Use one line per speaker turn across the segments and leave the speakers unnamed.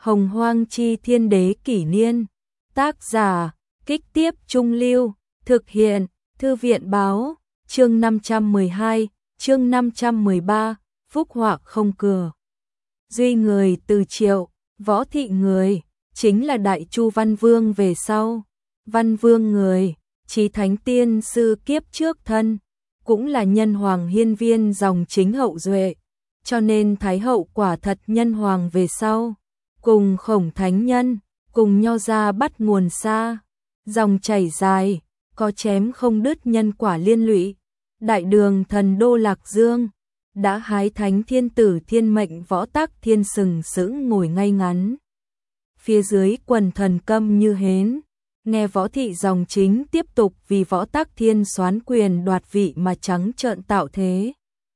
Hồng Hoang Chi Thiên Đế Kỷ Niên. Tác giả, Kích Tiếp Trung Lưu. Thực hiện, Thư viện Báo. Chương 512, chương 513, Phúc họa không cửa. Duy người từ Triệu, Võ Thị người, chính là Đại Chu Văn Vương về sau. Văn Vương người, Chí Thánh Tiên Sư kiếp trước thân, cũng là nhân hoàng hiên viên dòng chính hậu duệ, cho nên Thái hậu quả thật nhân hoàng về sau. Cùng Khổng Thánh Nhân, cùng Nho gia bắt nguồn xa, dòng chảy dài, có chém không đứt nhân quả liên lụy. Đại đường thần đô Lạc Dương, đã hái thánh thiên tử thiên mệnh Võ Tắc Thiên sừng sững ngồi ngay ngắn. Phía dưới quần thần câm như hến, nghe Võ Thị dòng chính tiếp tục vì Võ Tắc Thiên soán quyền đoạt vị mà trắng trợn tạo thế.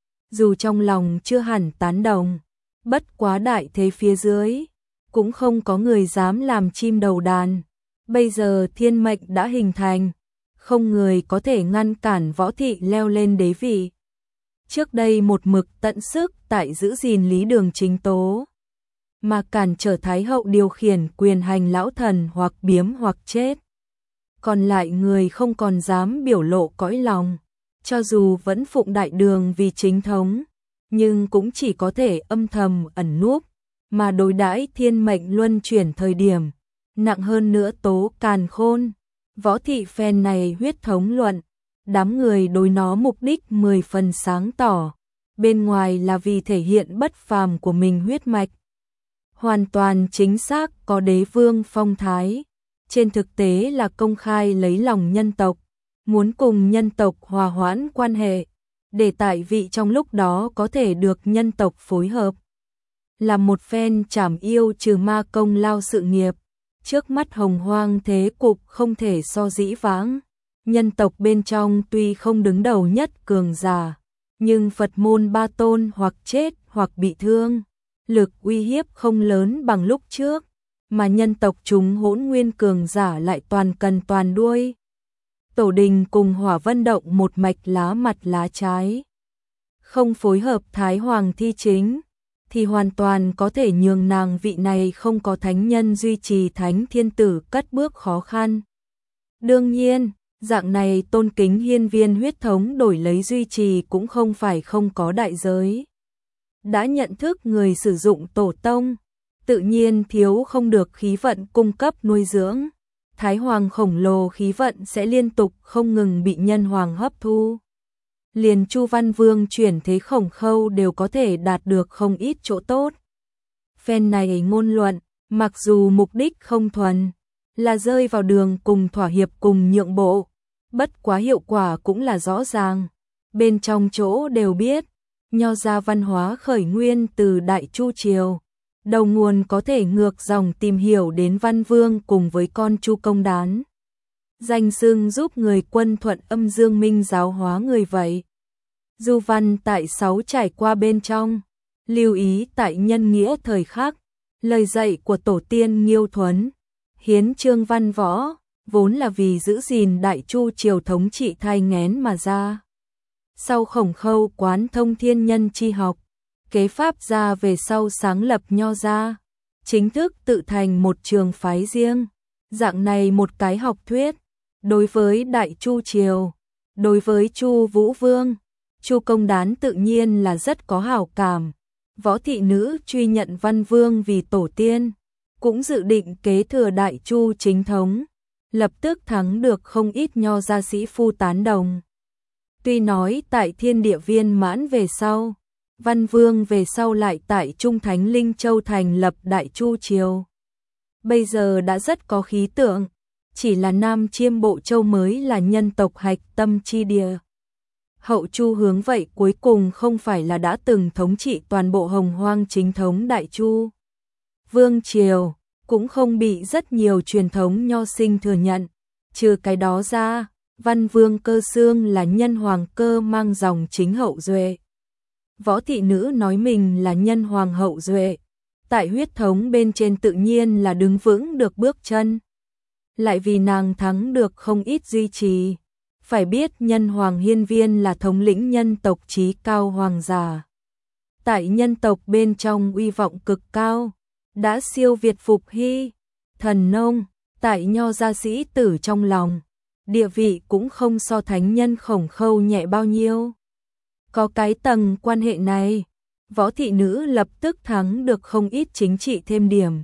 Dù trong lòng chưa hẳn tán đồng, bất quá đại thế phía dưới, cũng không có người dám làm chim đầu đàn. Bây giờ thiên mệnh đã hình thành, không người có thể ngăn cản Võ Thị leo lên đế vị. Trước đây một mực tận sức tại giữ gìn lý đường chính tố, mà cản trở Thái hậu điều khiển quyền hành lão thần hoặc biếm hoặc chết. Còn lại người không còn dám biểu lộ cõi lòng, cho dù vẫn phụng đại đường vì chính thống, nhưng cũng chỉ có thể âm thầm ẩn núp, mà đối đãi thiên mệnh luân chuyển thời điểm, nặng hơn nữa tố càn khôn. Võ Thị phen này huyết thống luận, đám người đối nó mục đích 10 phần sáng tỏ, bên ngoài là vì thể hiện bất phàm của mình huyết mạch. Hoàn toàn chính xác có đế vương phong thái, trên thực tế là công khai lấy lòng nhân tộc, muốn cùng nhân tộc hòa hoãn quan hệ, để tại vị trong lúc đó có thể được nhân tộc phối hợp. Là một phen trảm yêu trừ ma công lao sự nghiệp, trước mắt hồng hoang thế cục không thể so dĩ vãng. Nhân tộc bên trong tuy không đứng đầu nhất cường giả, nhưng Phật môn ba tôn hoặc chết hoặc bị thương, lực uy hiếp không lớn bằng lúc trước, mà nhân tộc chúng hỗn nguyên cường giả lại toàn cần toàn đuôi. Tổ Đình cùng Hỏa Vân Động một mạch lá mặt lá trái, không phối hợp Thái Hoàng thi chính, thì hoàn toàn có thể nhường nàng vị này không có thánh nhân duy trì thánh thiên tử cất bước khó khăn. Đương nhiên, dạng này tôn kính hiên viên huyết thống đổi lấy duy trì cũng không phải không có đại giới. Đã nhận thức người sử dụng tổ tông, tự nhiên thiếu không được khí vận cung cấp nuôi dưỡng. Thái Hoàng khổng lồ khí vận sẽ liên tục không ngừng bị nhân hoàng hấp thu. Liền Chu Văn Vương chuyển thế Khổng Khâu đều có thể đạt được không ít chỗ tốt. Phen này ngôn luận, mặc dù mục đích không thuần, là rơi vào đường cùng thỏa hiệp cùng nhượng bộ, bất quá hiệu quả cũng là rõ ràng. Bên trong chỗ đều biết, Nho gia văn hóa khởi nguyên từ Đại Chu Triều, đầu nguồn có thể ngược dòng tìm hiểu đến Văn Vương cùng với con Chu Công Đán. Danh xưng giúp người quân thuận âm dương minh giáo hóa người vậy. Du văn tại 6 trải qua bên trong, lưu ý tại nhân nghĩa thời khắc, lời dạy của tổ tiên Nghiêu Thuấn, hiến chương văn võ, vốn là vì giữ gìn Đại Chu Triều thống trị thai nghén mà ra. Sau Khổng Khâu quán thông thiên nhân chi học, kế pháp gia về sau sáng lập Nho gia, chính thức tự thành một trường phái riêng. Dạng này một cái học thuyết, đối với Đại Chu Triều, đối với Chu Vũ Vương, Chu Công Đán tự nhiên là rất có hảo cảm. Võ Thị nữ truy nhận Văn Vương vì tổ tiên, cũng dự định kế thừa Đại Chu chính thống, lập tức thắng được không ít Nho gia sĩ phu tán đồng. Tuy nói tại thiên địa viên mãn về sau, Văn Vương về sau lại tại Trung Thánh Linh Châu thành lập Đại Chu Triều. Bây giờ đã rất có khí tượng, chỉ là Nam Chiêm Bộ Châu mới là nhân tộc hạch tâm chi địa. Hậu Chu hướng vậy cuối cùng không phải là đã từng thống trị toàn bộ hồng hoang chính thống Đại Chu Vương Triều, cũng không bị rất nhiều truyền thống nho sinh thừa nhận. Trừ cái đó ra, Văn Vương Cơ Xương là nhân hoàng cơ mang dòng chính hậu duệ. Võ Thị nữ nói mình là nhân hoàng hậu duệ, tại huyết thống bên trên tự nhiên là đứng vững được bước chân. Lại vì nàng thắng được không ít duy trì. Phải biết nhân hoàng hiên viên là thống lĩnh nhân tộc trí cao hoàng giả. Tại nhân tộc bên trong uy vọng cực cao, đã siêu việt Phục Hy, thần nông, tại nho gia sĩ tử trong lòng, địa vị cũng không so thánh nhân Khổng Khâu nhẹ bao nhiêu. Có cái tầng quan hệ này, Võ thị nữ lập tức thắng được không ít chính trị thêm điểm.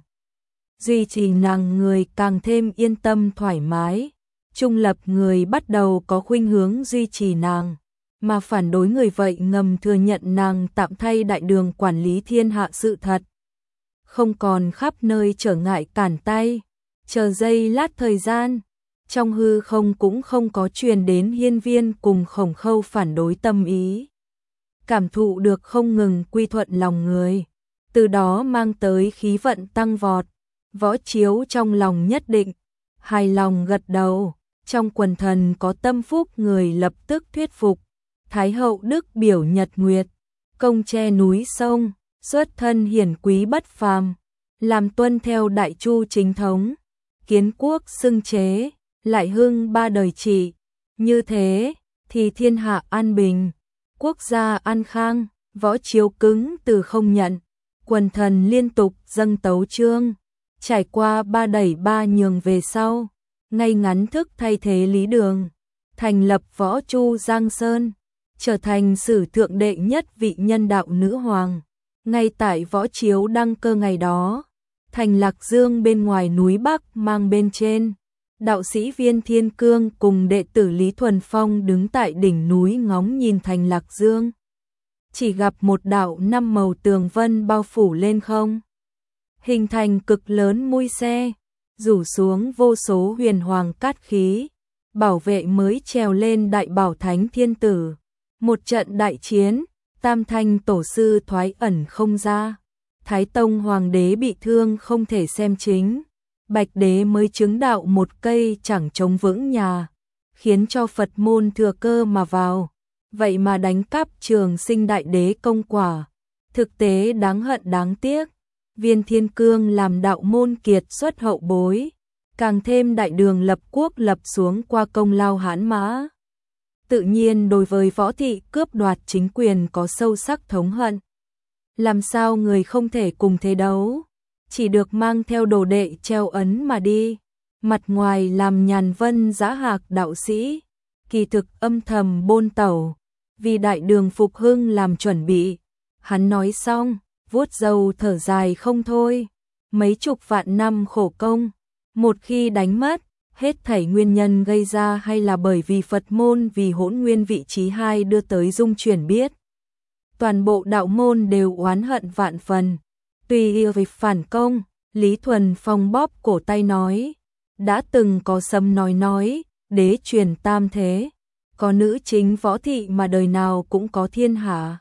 Duy trì nàng người càng thêm yên tâm thoải mái, trung lập người bắt đầu có khuynh hướng duy trì nàng, mà phản đối người vậy ngầm thừa nhận nàng tạm thay đại đường quản lý thiên hạ sự thật. Không còn khắp nơi trở ngại cản tay, chờ giây lát thời gian, trong hư không cũng không có truyền đến Hiên Viên cùng Khổng Khâu phản đối tâm ý. Cảm thụ được không ngừng quy thuận lòng người, từ đó mang tới khí vận tăng vọt. Võ Chiếu trong lòng nhất định, hài lòng gật đầu, trong quần thần có tâm phúc người lập tức thuyết phục. Thái hậu đức biểu nhật nguyệt, công che núi sông, xuất thân hiển quý bất phàm, làm tuân theo đại chu chính thống, kiến quốc xưng chế, lại hưng 3 đời trị. Như thế thì thiên hạ an bình, quốc gia an khang. Võ Chiếu cứng từ không nhận, quần thần liên tục dâng tấu chương. Trải qua 3 đẩy 3 nhường về sau, ngay ngắn thức thay thế Lý Đường, thành lập Võ Chu Giang Sơn, trở thành sử thượng đệ nhất vị nhân đạo nữ hoàng. Ngay tại Võ Chiếu đăng cơ ngày đó, thành Lạc Dương bên ngoài núi Bắc mang bên trên, đạo sĩ Viên Thiên Cương cùng đệ tử Lý Thuần Phong đứng tại đỉnh núi ngóng nhìn thành Lạc Dương. Chỉ gặp một đạo 5 màu tường vân bao phủ lên không, hình thành cực lớn mui xe, rủ xuống vô số huyền hoàng cát khí, bảo vệ mới trèo lên đại bảo thánh thiên tử. Một trận đại chiến, Tam Thanh tổ sư thoái ẩn không ra, Thái Tông hoàng đế bị thương không thể xem chính, Bạch đế mới chứng đạo một cây chẳng chống vững nhà, khiến cho Phật môn thừa cơ mà vào, vậy mà đánh cắp Trường Sinh đại đế công quả, thực tế đáng hận đáng tiếc. Viên Thiên Cương làm đạo môn kiệt xuất hậu bối, càng thêm đại đường lập quốc lập xuống qua công lao hãn mã. Tự nhiên đối với Võ thị cướp đoạt chính quyền có sâu sắc thống hận. Làm sao người không thể cùng thế đấu, chỉ được mang theo đồ đệ treo ấn mà đi, mặt ngoài làm nhàn vân dã hạc đạo sĩ, kỳ thực âm thầm bôn tẩu, vì đại đường phục hưng làm chuẩn bị. Hắn nói xong, vuốt râu thở dài không thôi, mấy chục vạn năm khổ công, một khi đánh mất, hết thảy nguyên nhân gây ra hay là bởi vì Phật môn vì Hỗn Nguyên vị trí 2 đưa tới dung chuyển biết. Toàn bộ đạo môn đều oán hận vạn phần, tùy yêu về phản công. Lý Thuần Phong bóp cổ tay nói, đã từng có sấm nói, đế truyền tam thế, có nữ chính Võ thị mà đời nào cũng có thiên hạ.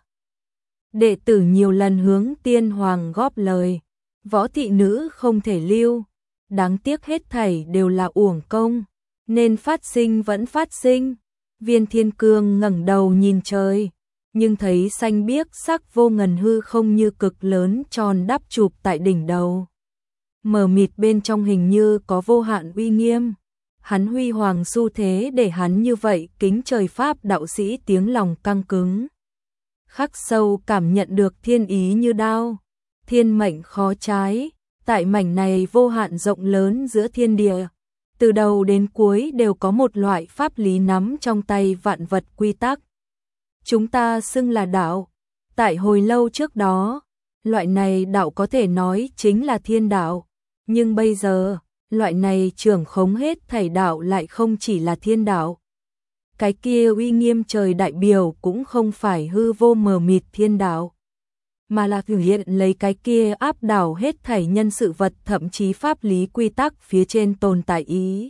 Đệ tử nhiều lần hướng tiên hoàng góp lời, Võ thị nữ không thể lưu, đáng tiếc hết thảy đều là uổng công, nên phát sinh vẫn phát sinh. Viên Thiên Cương ngẩng đầu nhìn trời, nhưng thấy xanh biếc sắc vô ngần hư không như cực lớn tròn đắp chụp tại đỉnh đầu. Mờ mịt bên trong hình như có vô hạn uy nghiêm, hắn huy hoàng xu thế để hắn như vậy kính trời pháp đạo sĩ tiếng lòng căng cứng. Khắc sâu cảm nhận được thiên ý như đao, thiên mệnh khó trái, tại mảnh này vô hạn rộng lớn giữa thiên địa, từ đầu đến cuối đều có một loại pháp lý nắm trong tay vạn vật quy tắc. Chúng ta xưng là đạo, tại hồi lâu trước đó, loại này đạo có thể nói chính là thiên đạo, nhưng bây giờ, loại này trưởng khống hết thảy đạo lại không chỉ là thiên đạo. Cái kia uy nghiêm trời đại biểu cũng không phải hư vô mờ mịt thiên đạo, mà là thực hiện lấy cái kia áp đảo hết thảy nhân sự vật thậm chí pháp lý quy tắc phía trên tồn tại ý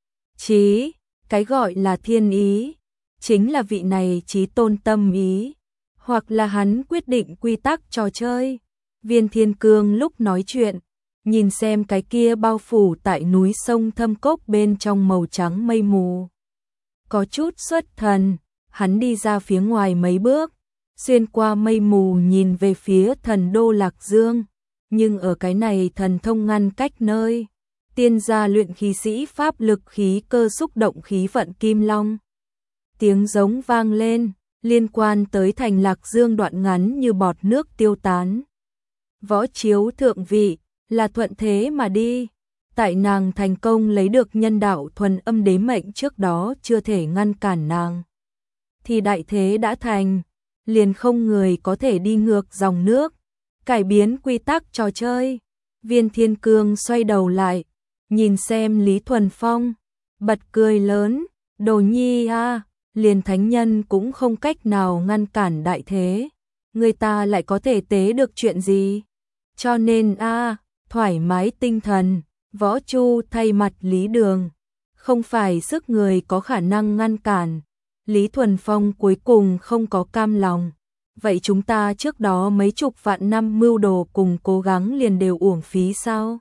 chí. Cái gọi là thiên ý, chính là vị này chí tôn tâm ý, hoặc là hắn quyết định quy tắc trò chơi. Viên Thiên Cương lúc nói chuyện, nhìn xem cái kia bao phủ tại núi sông thâm cốc bên trong màu trắng mây mù. Có chút xuất thần, hắn đi ra phía ngoài mấy bước, xuyên qua mây mù nhìn về phía thần đô Lạc Dương, nhưng ở cái này thần thông ngăn cách nơi, tiên gia luyện khí sĩ pháp lực khí cơ xúc động khí vận kim long. Tiếng giống vang lên, liên quan tới thành Lạc Dương đoạn ngắn như bọt nước tiêu tán. Võ Chiếu thượng vị, là thuận thế mà đi. Tại nàng thành công lấy được nhân đạo thuần âm đế mệnh trước đó chưa thể ngăn cản nàng. Thì đại thế đã thành, liền không người có thể đi ngược dòng nước, cải biến quy tắc trò chơi. Viên Thiên Cương xoay đầu lại, nhìn xem Lý Thuần Phong, bật cười lớn, đồ nhi a, liền thánh nhân cũng không cách nào ngăn cản đại thế, người ta lại có thể tế được chuyện gì? Cho nên a, thoải mái tinh thần, Võ Chu thay mặt Lý Đường, không phải sức người có khả năng ngăn cản. Lý Thuần Phong cuối cùng không có cam lòng. Vậy chúng ta trước đó mấy chục vạn năm mưu đồ cùng cố gắng liền đều uổng phí sao?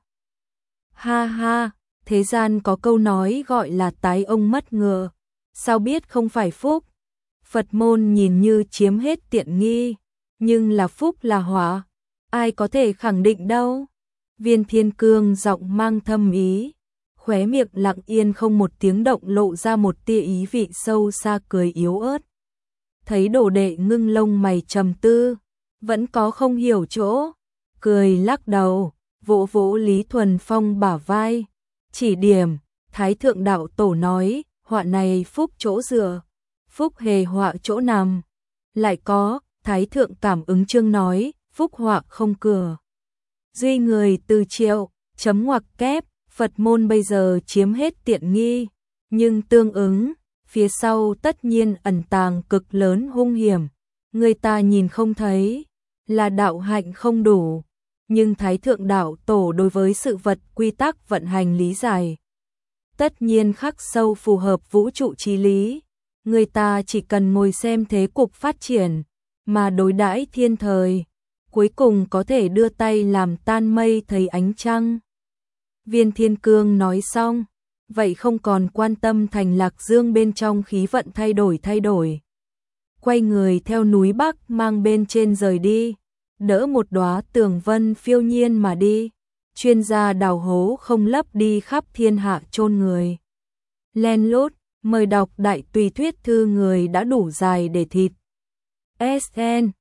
Ha ha, thế gian có câu nói gọi là tái ông mất ngựa, sao biết không phải phúc? Phật môn nhìn như chiếm hết tiện nghi, nhưng là phúc là họa, ai có thể khẳng định đâu? Viên Thiên Cương giọng mang thâm ý, khóe miệng lặng yên không một tiếng động lộ ra một tia ý vị sâu xa cười yếu ớt. Thấy đồ đệ ngưng lông mày trầm tư, vẫn có không hiểu chỗ, cười lắc đầu, vỗ vỗ Lý Thuần Phong bả vai, chỉ điểm, Thái Thượng Đạo Tổ nói, họa này phúc chỗ dựa, phúc hề họa chỗ nằm. Lại có, Thái Thượng Cảm Ứng Chương nói, phúc họa không cửa. Duy người từ triệu, chấm ngoặc kép, Phật môn bây giờ chiếm hết tiện nghi, nhưng tương ứng, phía sau tất nhiên ẩn tàng cực lớn hung hiểm, người ta nhìn không thấy, là đạo hạnh không đủ, nhưng Thái Thượng Đạo Tổ đối với sự vật quy tắc vận hành lý giải, tất nhiên khắc sâu phù hợp vũ trụ chí lý, người ta chỉ cần ngồi xem thế cục phát triển, mà đối đãi thiên thời, cuối cùng có thể đưa tay làm tan mây thấy ánh trăng. Viên Thiên Cương nói xong, vậy không còn quan tâm Thành Lạc Dương bên trong khí vận thay đổi. Quay người theo núi Bắc mang bên trên rời đi, đỡ một đóa tường vân phiêu nhiên mà đi, chuyên gia đào hố không lấp đi khắp thiên hạ chôn người. Len lút, mời đọc đại tùy thuyết thư người đã đủ dài để thịt. SN